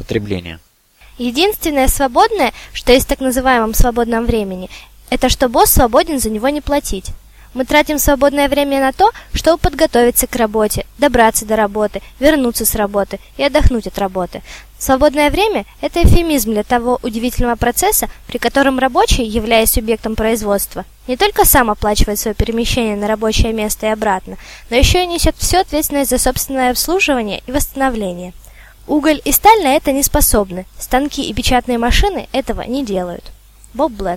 Потребление. Единственное свободное, что есть в так называемом свободном времени, это что босс свободен за него не платить. Мы тратим свободное время на то, чтобы подготовиться к работе, добраться до работы, вернуться с работы и отдохнуть от работы. Свободное время – это эвфемизм для того удивительного процесса, при котором рабочий, являясь субъектом производства, не только сам оплачивает свое перемещение на рабочее место и обратно, но еще и несет всю ответственность за собственное обслуживание и восстановление. Уголь и сталь на это не способны, станки и печатные машины этого не делают. Боб Блэк.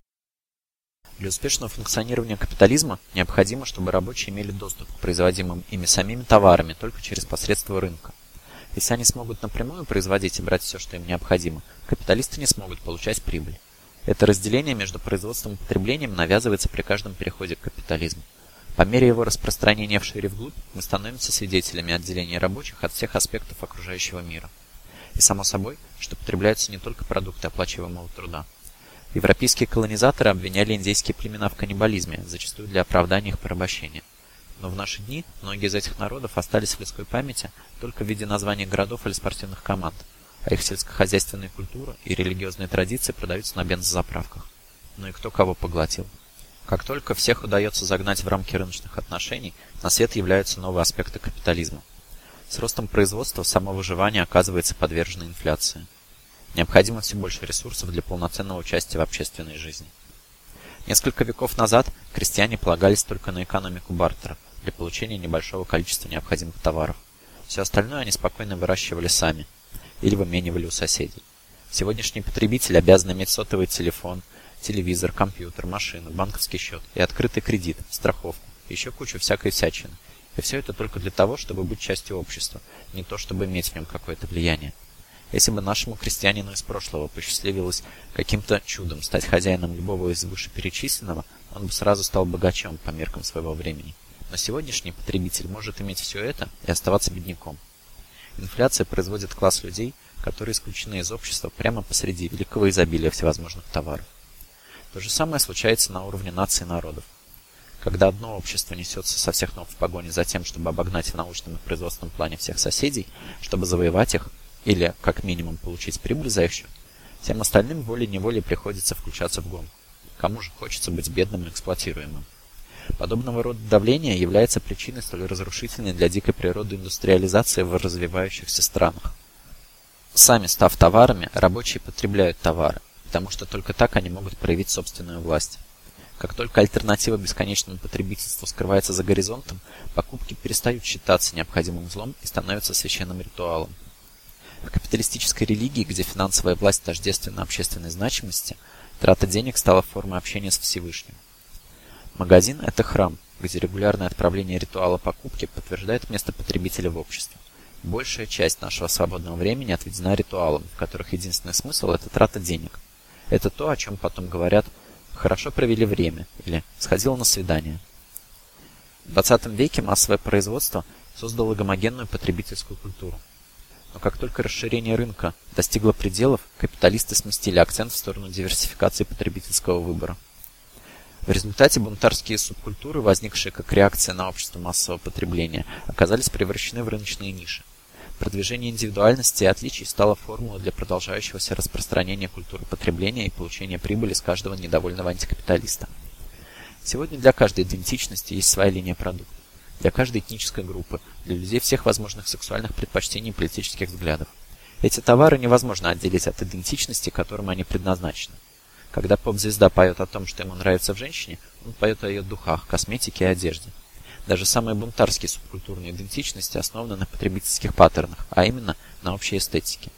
Для успешного функционирования капитализма необходимо, чтобы рабочие имели доступ к производимым ими самими товарами только через посредство рынка. Если они смогут напрямую производить и брать все, что им необходимо, капиталисты не смогут получать прибыль. Это разделение между производством и потреблением навязывается при каждом переходе к капитализму. По мере его распространения вширь и вглубь мы становимся свидетелями отделения рабочих от всех аспектов окружающего мира. И само собой, что потребляются не только продукты оплачиваемого труда. Европейские колонизаторы обвиняли индейские племена в каннибализме, зачастую для оправдания их порабощения. Но в наши дни многие из этих народов остались в людской памяти только в виде названий городов или спортивных команд, а их сельскохозяйственная культура и религиозные традиции продаются на бензозаправках. Ну и кто кого поглотил? Как только всех удается загнать в рамки рыночных отношений, на свет являются новые аспекты капитализма. С ростом производства само выживание оказывается подвержено инфляции. Необходимо все больше ресурсов для полноценного участия в общественной жизни. Несколько веков назад крестьяне полагались только на экономику бартера для получения небольшого количества необходимых товаров. Все остальное они спокойно выращивали сами или выменивали у соседей. Сегодняшний потребитель обязан иметь сотовый телефон, телевизор, компьютер, машину, банковский счет и открытый кредит, страховку, и еще кучу всякой всячины. И все это только для того, чтобы быть частью общества, не то чтобы иметь в нем какое-то влияние. Если бы нашему крестьянину из прошлого посчастливилось каким-то чудом стать хозяином любого из вышеперечисленного, он бы сразу стал богачом по меркам своего времени. Но сегодняшний потребитель может иметь все это и оставаться бедняком. Инфляция производит класс людей, которые исключены из общества прямо посреди великого изобилия всевозможных товаров. То же самое случается на уровне наций и народов. Когда одно общество несется со всех ног в погоне за тем, чтобы обогнать в научном и производственном плане всех соседей, чтобы завоевать их, или, как минимум, получить прибыль за их счет, всем остальным волей-неволей приходится включаться в гонку. Кому же хочется быть бедным и эксплуатируемым? Подобного рода давление является причиной столь разрушительной для дикой природы индустриализации в развивающихся странах. Сами став товарами, рабочие потребляют товары, потому что только так они могут проявить собственную власть. Как только альтернатива бесконечному потребительству скрывается за горизонтом, покупки перестают считаться необходимым злом и становятся священным ритуалом. В капиталистической религии, где финансовая власть тождественна общественной значимости, трата денег стала формой общения с Всевышним. Магазин – это храм, где регулярное отправление ритуала покупки подтверждает место потребителя в обществе. Большая часть нашего свободного времени отведена ритуалам, в которых единственный смысл – это трата денег. Это то, о чем потом говорят «хорошо провели время» или «сходил на свидание». В 20 веке массовое производство создало гомогенную потребительскую культуру. Но как только расширение рынка достигло пределов, капиталисты сместили акцент в сторону диверсификации потребительского выбора. В результате бунтарские субкультуры, возникшие как реакция на общество массового потребления, оказались превращены в рыночные ниши. Продвижение индивидуальности и отличий стало формулой для продолжающегося распространения культуры потребления и получения прибыли с каждого недовольного антикапиталиста. Сегодня для каждой идентичности есть своя линия продуктов. Для каждой этнической группы, для людей всех возможных сексуальных предпочтений и политических взглядов. Эти товары невозможно отделить от идентичности, которым они предназначены. Когда поп-звезда поет о том, что ему нравится в женщине, он поет о ее духах, косметике и одежде. Даже самые бунтарские субкультурные идентичности основаны на потребительских паттернах, а именно на общей эстетике.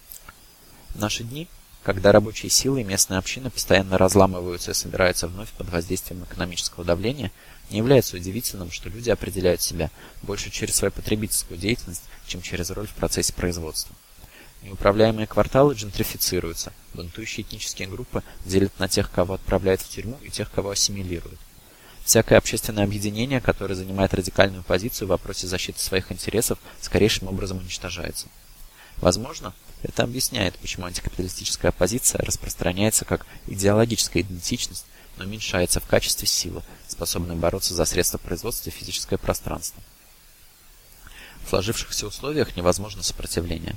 В наши дни, когда рабочие силы и местные общины постоянно разламываются и собираются вновь под воздействием экономического давления, не является удивительным, что люди определяют себя больше через свою потребительскую деятельность, чем через роль в процессе производства. Неуправляемые кварталы джентрифицируются, бунтующие этнические группы делят на тех, кого отправляют в тюрьму, и тех, кого ассимилируют. Всякое общественное объединение, которое занимает радикальную позицию в вопросе защиты своих интересов, скорейшим образом уничтожается. Возможно, это объясняет, почему антикапиталистическая оппозиция распространяется как идеологическая идентичность, но уменьшается в качестве силы, способной бороться за средства производства и физическое пространство. В сложившихся условиях невозможно сопротивление.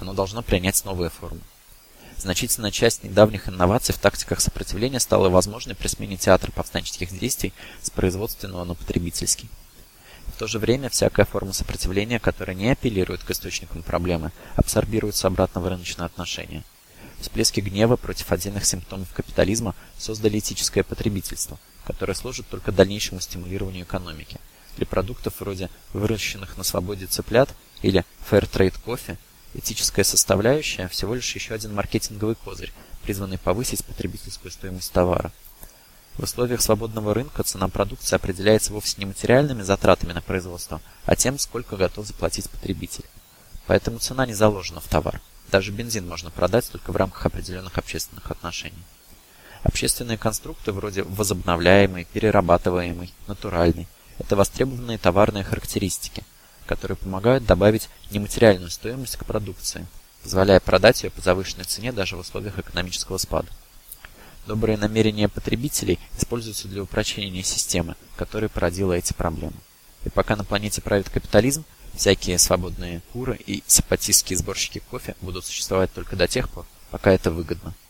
оно должно принять новые формы. Значительная часть недавних инноваций в тактиках сопротивления стала возможной при смене театра повстанческих действий с производственного на потребительский. В то же время всякая форма сопротивления, которая не апеллирует к источникам проблемы, абсорбируется обратно в рыночные отношения. Всплески гнева против отдельных симптомов капитализма создали этическое потребительство, которое служит только дальнейшему стимулированию экономики. Для продуктов вроде выращенных на свободе цыплят или Fairtrade кофе этическая составляющая всего лишь еще один маркетинговый козырь, призванный повысить потребительскую стоимость товара. В условиях свободного рынка цена продукции определяется вовсе не материальными затратами на производство, а тем, сколько готов заплатить потребитель. Поэтому цена не заложена в товар. Даже бензин можно продать только в рамках определенных общественных отношений. Общественные конструкты вроде возобновляемый, перерабатываемый, натуральный – это востребованные товарные характеристики, которые помогают добавить нематериальную стоимость к продукции, позволяя продать ее по завышенной цене даже в условиях экономического спада. Добрые намерения потребителей используются для упрочения системы, которая породила эти проблемы. И пока на планете правит капитализм, всякие свободные куры и сепатистские сборщики кофе будут существовать только до тех пор, пока это выгодно.